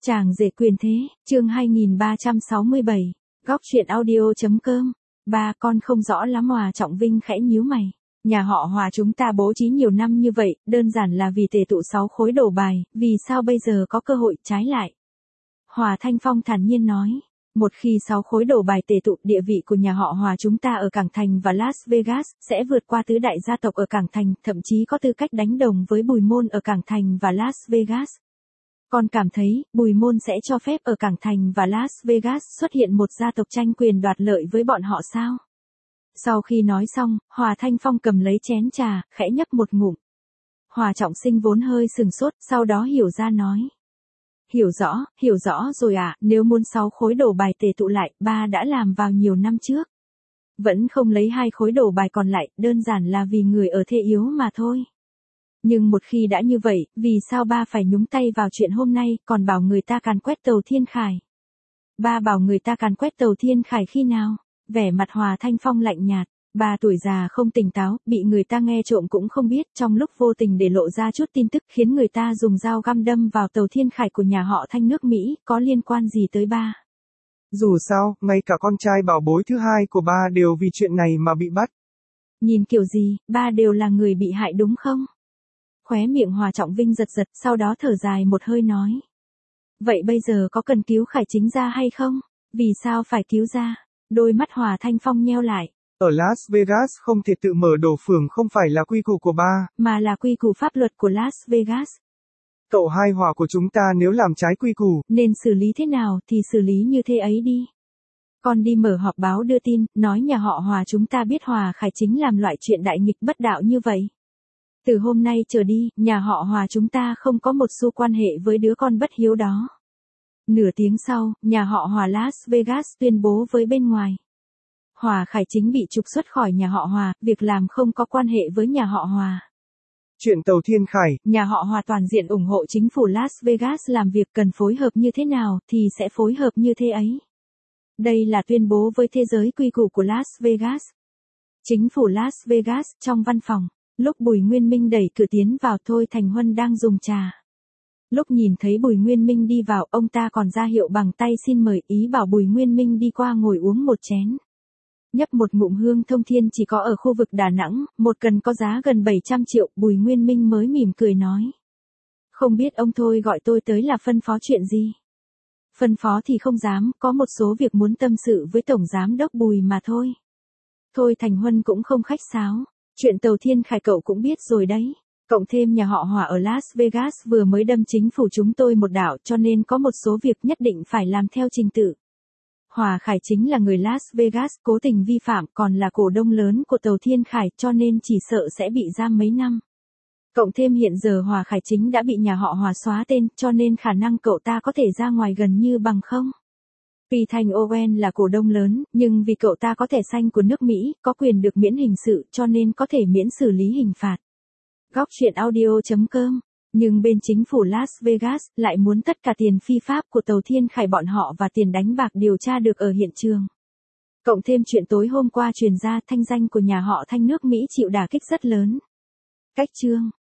Chàng rể quyền thế, chương 2367, góc truyện audio.com. Ba con không rõ lắm. Hòa Trọng Vinh khẽ nhíu mày. Nhà họ Hòa chúng ta bố trí nhiều năm như vậy, đơn giản là vì tề tụ 6 khối đồ bài, vì sao bây giờ có cơ hội trái lại? Hòa Thanh Phong thản nhiên nói. Một khi 6 khối đồ bài tề tụ, địa vị của nhà họ Hòa chúng ta ở Cảng Thành và Las Vegas sẽ vượt qua tứ đại gia tộc ở Cảng Thành, thậm chí có tư cách đánh đồng với Bùi Môn ở Cảng Thành và Las Vegas. Con cảm thấy, Bùi Môn sẽ cho phép ở Cảng Thành và Las Vegas xuất hiện một gia tộc tranh quyền đoạt lợi với bọn họ sao? Sau khi nói xong, Hòa Thanh Phong cầm lấy chén trà, khẽ nhấp một ngụm. Hòa Trọng Sinh vốn hơi sừng sốt, sau đó hiểu ra nói. Hiểu rõ rồi ạ, nếu muốn 6 khối đồ bài tề tụ lại, ba đã làm vào nhiều năm trước. Vẫn không lấy 2 khối đồ bài còn lại, đơn giản là vì người ở thế yếu mà thôi. Nhưng một khi đã như vậy, vì sao ba phải nhúng tay vào chuyện hôm nay, còn bảo người ta càn quét tàu Thiên Khải? Ba bảo người ta càn quét tàu Thiên Khải khi nào? Vẻ mặt Hòa Thanh Phong lạnh nhạt. Ba tuổi già không tỉnh táo, bị người ta nghe trộm cũng không biết, trong lúc vô tình để lộ ra chút tin tức khiến người ta dùng dao găm đâm vào tàu Thiên Khải của nhà họ Thanh nước Mỹ, có liên quan gì tới ba? Dù sao, ngay cả con trai bảo bối thứ hai của ba đều vì chuyện này mà bị bắt. Nhìn kiểu gì, ba đều là người bị hại đúng không? Khóe miệng Hòa Trọng Vinh giật giật, sau đó thở dài một hơi nói. Vậy bây giờ có cần cứu Khải Chính ra hay không? Vì sao phải cứu ra? Đôi mắt Hòa Thanh Phong nheo lại. Ở Las Vegas không thể tự mở đồ phường, không phải là quy củ của ba, mà là quy củ pháp luật của Las Vegas. Cậu hai Hòa của chúng ta nếu làm trái quy củ, nên xử lý thế nào thì xử lý như thế ấy đi. Con đi mở họp báo đưa tin, nói nhà họ Hòa chúng ta biết Hòa Khải Chính làm loại chuyện đại nghịch bất đạo như vậy. Từ hôm nay trở đi, nhà họ Hòa chúng ta không có một xu quan hệ với đứa con bất hiếu đó. Nửa tiếng sau, nhà họ Hòa Las Vegas tuyên bố với bên ngoài. Hòa Khải Chính bị trục xuất khỏi nhà họ Hòa, việc làm không có quan hệ với nhà họ Hòa. Chuyện tàu Thiên Khải, nhà họ Hòa toàn diện ủng hộ chính phủ Las Vegas làm việc, cần phối hợp như thế nào thì sẽ phối hợp như thế ấy. Đây là tuyên bố với thế giới quy củ của Las Vegas. Chính phủ Las Vegas, trong văn phòng, lúc Bùi Nguyên Minh đẩy cửa tiến vào, Thôi Thành Huân đang dùng trà. Lúc nhìn thấy Bùi Nguyên Minh đi vào, ông ta còn ra hiệu bằng tay xin mời, ý bảo Bùi Nguyên Minh đi qua ngồi uống một chén. Nhấp một ngụm hương thông thiên chỉ có ở khu vực Đà Nẵng, một cần có giá gần 700 triệu, Bùi Nguyên Minh mới mỉm cười nói. Không biết ông Thôi gọi tôi tới là phân phó chuyện gì? Phân phó thì không dám, có một số việc muốn tâm sự với Tổng Giám đốc Bùi mà thôi. Thôi Thành Huân cũng không khách sáo, chuyện tàu Thiên Khải cậu cũng biết rồi đấy. Cộng thêm nhà họ Hòa ở Las Vegas vừa mới đâm chính phủ chúng tôi một đảo, cho nên có một số việc nhất định phải làm theo trình tự. Hòa Khải Chính là người Las Vegas, cố tình vi phạm, còn là cổ đông lớn của tàu Thiên Khải, cho nên chỉ sợ sẽ bị giam mấy năm. Cộng thêm hiện giờ Hòa Khải Chính đã bị nhà họ Hòa xóa tên, cho nên khả năng cậu ta có thể ra ngoài gần như bằng không. Vì Thành Owen là cổ đông lớn, nhưng vì cậu ta có thẻ xanh của nước Mỹ, có quyền được miễn hình sự, cho nên có thể miễn xử lý hình phạt. Góc truyện audio.com. Nhưng bên chính phủ Las Vegas lại muốn tất cả tiền phi pháp của tàu Thiên Khải bọn họ và tiền đánh bạc điều tra được ở hiện trường. Cộng thêm chuyện tối hôm qua truyền ra, thanh danh của nhà họ Thanh nước Mỹ chịu đả kích rất lớn. Cách chương